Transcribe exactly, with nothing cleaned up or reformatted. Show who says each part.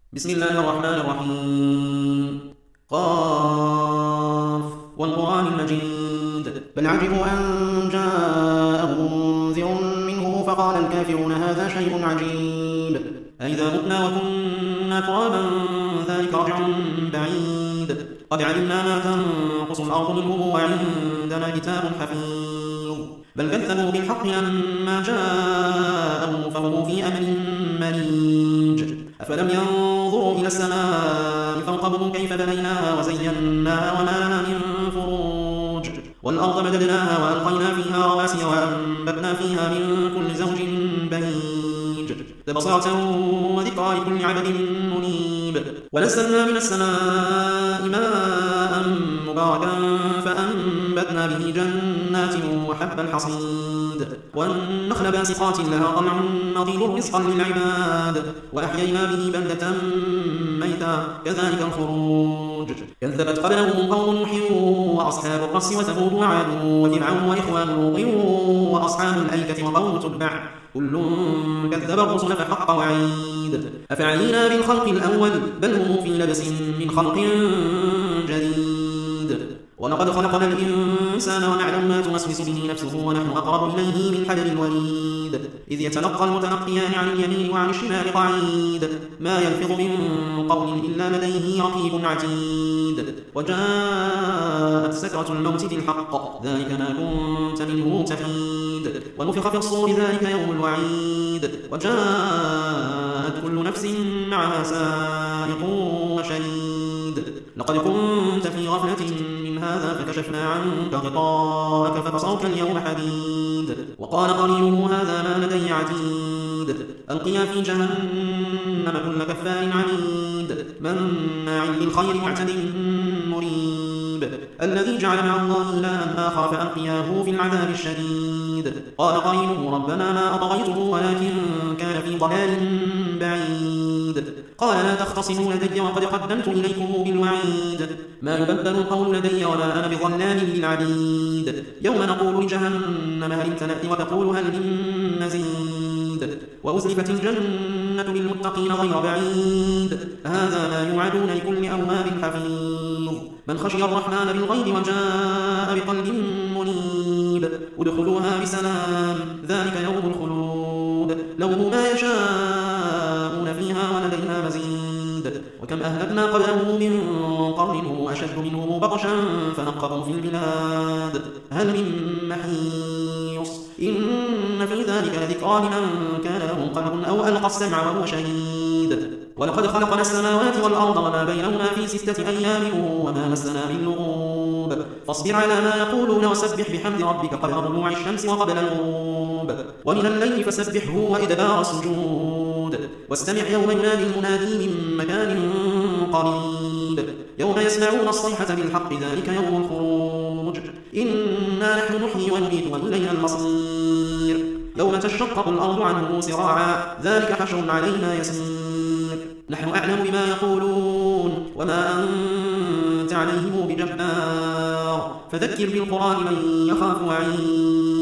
Speaker 1: بسم الله الرحمن الرحيم. قاف والقرآن المجيد بل عجبوا أن جاءهم منذر منهم فقال الكافرون هذا شيء عجيب أئذا متنا وكنا ترابا ذلك رجع بعيد قد علمنا ما تنقص الأرض منهم وعندنا كتاب حفيظ بل كذبوا بالحق لما جاءهم فهم في أمر مريج أفلم ينظروا إلى السماء فوقهم كيف بنيناها وزيناها وما لها من فروج والأرض مددناها وألقينا فيها رواسي وأنبتنا فيها من كل زوج بهيج تبصرة وذكرى لكل عبد منيب ونزلنا من السماء ماء مباركا فأنبتنا به جنات وحب الحصيد والنخل باسقات لها طلع نضيد رزقا للعباد وأحيينا به بلدة ميتا كذلك الخروج كذبت قبلهم قوم نوح وأصحاب الرس وثمود وعاد وفرعون وإخوان لوط وأصحاب الأيكة وقوم تبع كل كذب الرسل فحق وعيد أفعلينا بالخلق الأول بل هم في لبس من خلق جديد ولقد خلقنا الإنسان ونعلم ما توسوس به نفسه ونحن أقرب إليه من حبل الوريد إذ يتلقى المتلقيان عن اليمين وعن الشمال قعيد ما يلفظ من قول إلا لديه رقيب عتيد وجاءت سكرة الموت بالحق ذلك ما كنت منه تحيد ونفخ في الصور ذلك يوم الوعيد وجاءت كل نفس معها سائق وشهيد لقد كنت في غفلة من هذا فكشفنا عنك غطاءك فبصرك اليوم حديد وقال قرينه هذا ما لدي عتيد ألقيا في جهنم كل كفار عنيد مناع للخير معتد مريب الذي جعل مع الله إلها آخر فألقياه في العذاب الشديد قال قرينه ربنا ما أطغيته ولكن كان في ضلال بعيد قال لا تختصموا لدي وقد قدمت إليكم بالوعيد ما يبدل القول لدي ولا أنا بظلام للعبيد يوم نقول لجهنم هل امتلأت وتقول هل من مزيد وأزلفت الجنة للمتقين غير بعيد هذا ما يوعدون لكل أواب حفيظ من خشي الرحمن بالغيب وجاء بقلب منيب ادخلوها بسلام ذلك يوم الخلود لهم ما يشاءون فيها ولدينا مزيد وكم أهلكنا قبلهم من قرن هم أشد منهم بطشا فنقبوا في البلاد هل من محيص إن في ذلك لذكرى لمن كان له قلب أو ألقى السمع وهو شهيد ولقد خلقنا السماوات والأرض وما بينهما في ستة أيام وما مسنا من لغوب فاصبر على ما يقولون وسبح بحمد ربك قبل طلوع الشمس وقبل الغروب ومن الليل فسبحه وإدبار السجود واستمع يوم ينادي المنادي من مكان قريب يوم يسمعون الصيحة بالحق ذلك يوم الخروج إنا نحن نحيي ونميت وإلينا المصير يوم تشقق الأرض عنهم سراعا ذلك حشر علينا يسير نحن أعلم بما يقولون وما أنت عليهم بجبار فذكر بالقرآن من يخاف وعيد